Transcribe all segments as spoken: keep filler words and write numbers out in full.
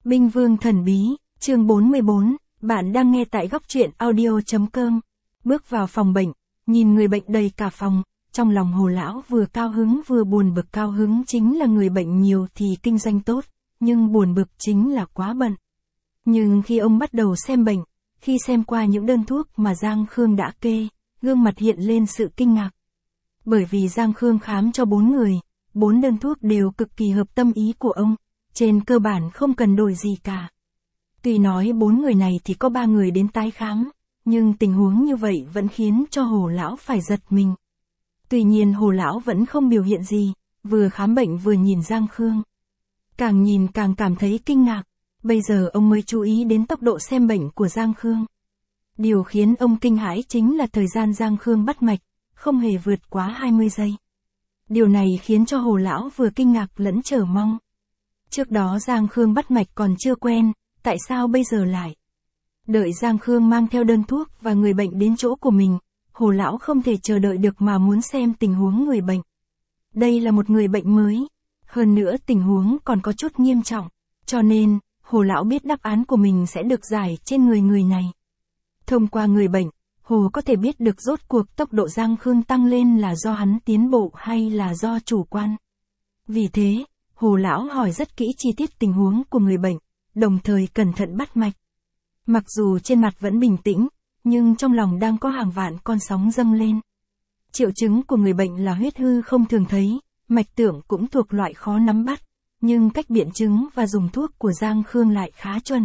Binh Vương Thần Bí, chương bốn mươi bốn, bạn đang nghe tại góc truyện audio.com. Bước vào phòng bệnh, nhìn người bệnh đầy cả phòng, trong lòng Hồ lão vừa cao hứng vừa buồn bực. Cao hứng chính là người bệnh nhiều thì kinh doanh tốt, nhưng buồn bực chính là quá bận. Nhưng khi ông bắt đầu xem bệnh, khi xem qua những đơn thuốc mà Giang Khương đã kê, gương mặt hiện lên sự kinh ngạc. Bởi vì Giang Khương khám cho bốn người, bốn đơn thuốc đều cực kỳ hợp tâm ý của ông, trên cơ bản không cần đổi gì cả. Tuy nói bốn người này thì có ba người đến tái khám, nhưng tình huống như vậy vẫn khiến cho Hồ lão phải giật mình. Tuy nhiên Hồ lão vẫn không biểu hiện gì, vừa khám bệnh vừa nhìn Giang Khương. Càng nhìn càng cảm thấy kinh ngạc, bây giờ ông mới chú ý đến tốc độ xem bệnh của Giang Khương. Điều khiến ông kinh hãi chính là thời gian Giang Khương bắt mạch, không hề vượt quá hai mươi giây. Điều này khiến cho Hồ lão vừa kinh ngạc lẫn chờ mong. Trước đó Giang Khương bắt mạch còn chưa quen, tại sao bây giờ lại? Đợi Giang Khương mang theo đơn thuốc và người bệnh đến chỗ của mình, Hồ lão không thể chờ đợi được mà muốn xem tình huống người bệnh. Đây là một người bệnh mới, hơn nữa tình huống còn có chút nghiêm trọng, cho nên, Hồ lão biết đáp án của mình sẽ được giải trên người người này. Thông qua người bệnh, Hồ có thể biết được rốt cuộc tốc độ Giang Khương tăng lên là do hắn tiến bộ hay là do chủ quan. Vì thế, Hồ lão hỏi rất kỹ chi tiết tình huống của người bệnh, đồng thời cẩn thận bắt mạch. Mặc dù trên mặt vẫn bình tĩnh, nhưng trong lòng đang có hàng vạn con sóng dâng lên. Triệu chứng của người bệnh là huyết hư không thường thấy, mạch tượng cũng thuộc loại khó nắm bắt, nhưng cách biện chứng và dùng thuốc của Giang Khương lại khá chuẩn.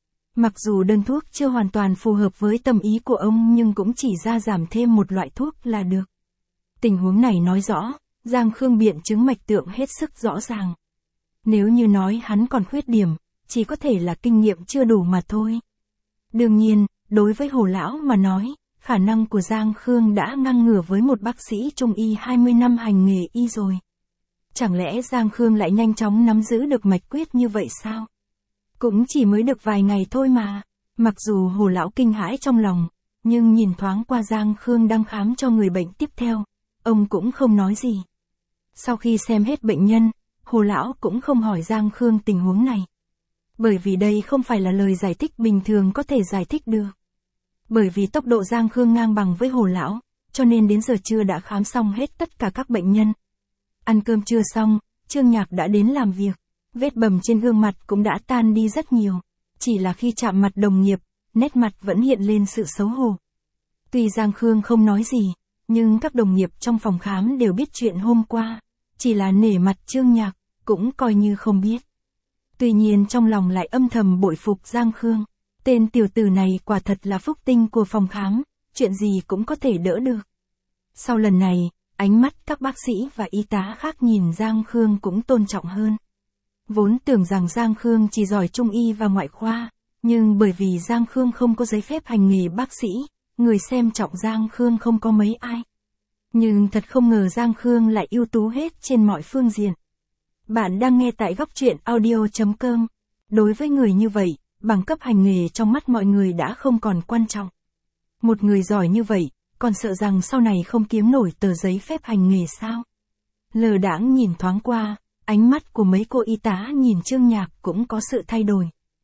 Mặc dù đơn thuốc chưa hoàn toàn phù hợp với tâm ý của ông nhưng cũng chỉ ra giảm thêm một loại thuốc là được. Tình huống này nói rõ, Giang Khương biện chứng mạch tượng hết sức rõ ràng. Nếu như nói hắn còn khuyết điểm, chỉ có thể là kinh nghiệm chưa đủ mà thôi. Đương nhiên, đối với Hồ lão mà nói, khả năng của Giang Khương đã ngang ngửa với một bác sĩ trung y hai mươi năm hành nghề y rồi. Chẳng lẽ Giang Khương lại nhanh chóng nắm giữ được mạch quyết như vậy sao? Cũng chỉ mới được vài ngày thôi mà. Mặc dù Hồ lão kinh hãi trong lòng, nhưng nhìn thoáng qua Giang Khương đang khám cho người bệnh tiếp theo, ông cũng không nói gì. Sau khi xem hết bệnh nhân, Hồ lão cũng không hỏi Giang Khương tình huống này. Bởi vì đây không phải là lời giải thích bình thường có thể giải thích được. Bởi vì tốc độ Giang Khương ngang bằng với Hồ lão, cho nên đến giờ trưa đã khám xong hết tất cả các bệnh nhân. Ăn cơm trưa xong, Trương Nhạc đã đến làm việc. Vết bầm trên gương mặt cũng đã tan đi rất nhiều. Chỉ là khi chạm mặt đồng nghiệp, nét mặt vẫn hiện lên sự xấu hổ. Tuy Giang Khương không nói gì, nhưng các đồng nghiệp trong phòng khám đều biết chuyện hôm qua. Chỉ là nể mặt Trương Nhạc, cũng coi như không biết. Tuy nhiên trong lòng lại âm thầm bội phục Giang Khương. Tên tiểu tử này quả thật là phúc tinh của phòng khám, chuyện gì cũng có thể đỡ được. Sau lần này, ánh mắt các bác sĩ và y tá khác nhìn Giang Khương cũng tôn trọng hơn. Vốn tưởng rằng Giang Khương chỉ giỏi trung y và ngoại khoa, nhưng bởi vì Giang Khương không có giấy phép hành nghề bác sĩ, người xem trọng Giang Khương không có mấy ai. Nhưng thật không ngờ Giang Khương lại ưu tú hết trên mọi phương diện. Bạn đang nghe tại góc truyện audio.com. Đối với người như vậy, bằng cấp hành nghề trong mắt mọi người đã không còn quan trọng. Một người giỏi như vậy, còn sợ rằng sau này không kiếm nổi tờ giấy phép hành nghề sao? Lờ đãng nhìn thoáng qua, ánh mắt của mấy cô y tá nhìn Trương Nhạc cũng có sự thay đổi.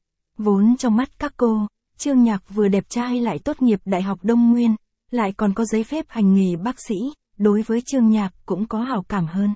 Vốn trong mắt các cô, Trương Nhạc vừa đẹp trai lại tốt nghiệp Đại học Đông Nguyên, lại còn có giấy phép hành nghề bác sĩ, đối với Trương Nhạc cũng có hảo cảm hơn.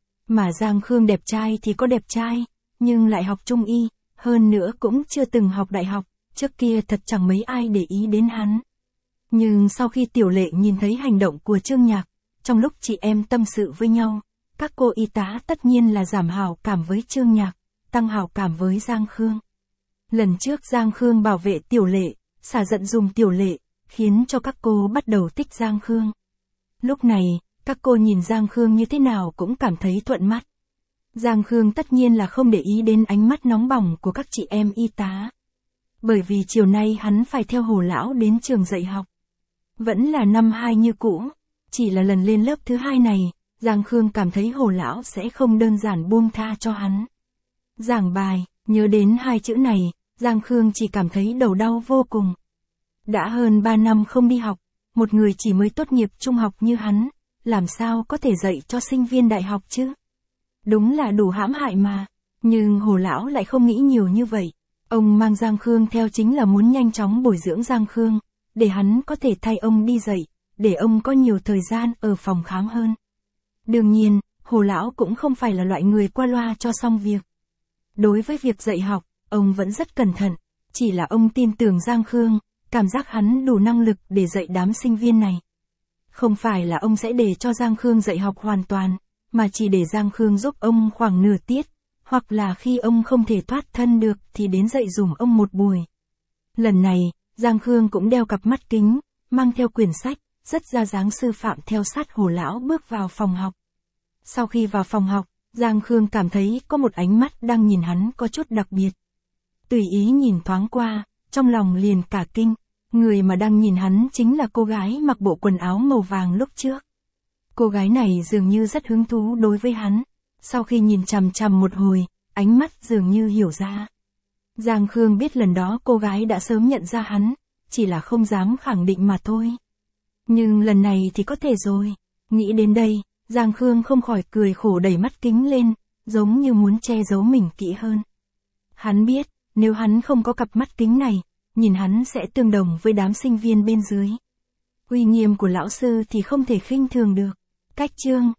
Mà Giang Khương đẹp trai thì có đẹp trai, nhưng lại học trung y, hơn nữa cũng chưa từng học đại học, trước kia thật chẳng mấy ai để ý đến hắn. Nhưng sau khi Tiểu Lệ nhìn thấy hành động của Trương Nhạc, trong lúc chị em tâm sự với nhau, các cô y tá tất nhiên là giảm hảo cảm với Trương Nhạc, tăng hảo cảm với Giang Khương. Lần trước Giang Khương bảo vệ Tiểu Lệ, xả giận dùng Tiểu Lệ, khiến cho các cô bắt đầu thích Giang Khương. Lúc này, các cô nhìn Giang Khương như thế nào cũng cảm thấy thuận mắt. Giang Khương tất nhiên là không để ý đến ánh mắt nóng bỏng của các chị em y tá. Bởi vì chiều nay hắn phải theo Hồ lão đến trường dạy học. Vẫn là năm hai như cũ, chỉ là lần lên lớp thứ hai này, Giang Khương cảm thấy Hồ lão sẽ không đơn giản buông tha cho hắn. Giảng bài, nhớ đến hai chữ này, Giang Khương chỉ cảm thấy đầu đau vô cùng. Đã hơn ba năm không đi học, một người chỉ mới tốt nghiệp trung học như hắn, làm sao có thể dạy cho sinh viên đại học chứ? Đúng là đủ hãm hại mà, nhưng Hồ lão lại không nghĩ nhiều như vậy, Ông mang Giang Khương theo chính là muốn nhanh chóng bồi dưỡng Giang Khương, để hắn có thể thay ông đi dạy, để ông có nhiều thời gian ở phòng khám hơn. Đương nhiên, Hồ lão cũng không phải là loại người qua loa cho xong việc. Đối với việc dạy học, ông vẫn rất cẩn thận, chỉ là ông tin tưởng Giang Khương, cảm giác hắn đủ năng lực để dạy đám sinh viên này. Không phải là ông sẽ để cho Giang Khương dạy học hoàn toàn, mà chỉ để Giang Khương giúp ông khoảng nửa tiết, hoặc là khi ông không thể thoát thân được thì đến dạy dùm ông một buổi. Lần này, Giang Khương cũng đeo cặp mắt kính, mang theo quyển sách, rất ra dáng sư phạm theo sát Hồ lão bước vào phòng học. Sau khi vào phòng học, Giang Khương cảm thấy có một ánh mắt đang nhìn hắn có chút đặc biệt. Tùy ý nhìn thoáng qua, trong lòng liền cả kinh, người mà đang nhìn hắn chính là cô gái mặc bộ quần áo màu vàng lúc trước. Cô gái này dường như rất hứng thú đối với hắn, sau khi nhìn chằm chằm một hồi, ánh mắt dường như hiểu ra. Giang Khương biết lần đó cô gái đã sớm nhận ra hắn, chỉ là không dám khẳng định mà thôi. Nhưng lần này thì có thể rồi, nghĩ đến đây, Giang Khương không khỏi cười khổ đẩy mắt kính lên, giống như muốn che giấu mình kỹ hơn. Hắn biết, nếu hắn không có cặp mắt kính này, nhìn hắn sẽ tương đồng với đám sinh viên bên dưới. Uy nghiêm của lão sư thì không thể khinh thường được. Cách chương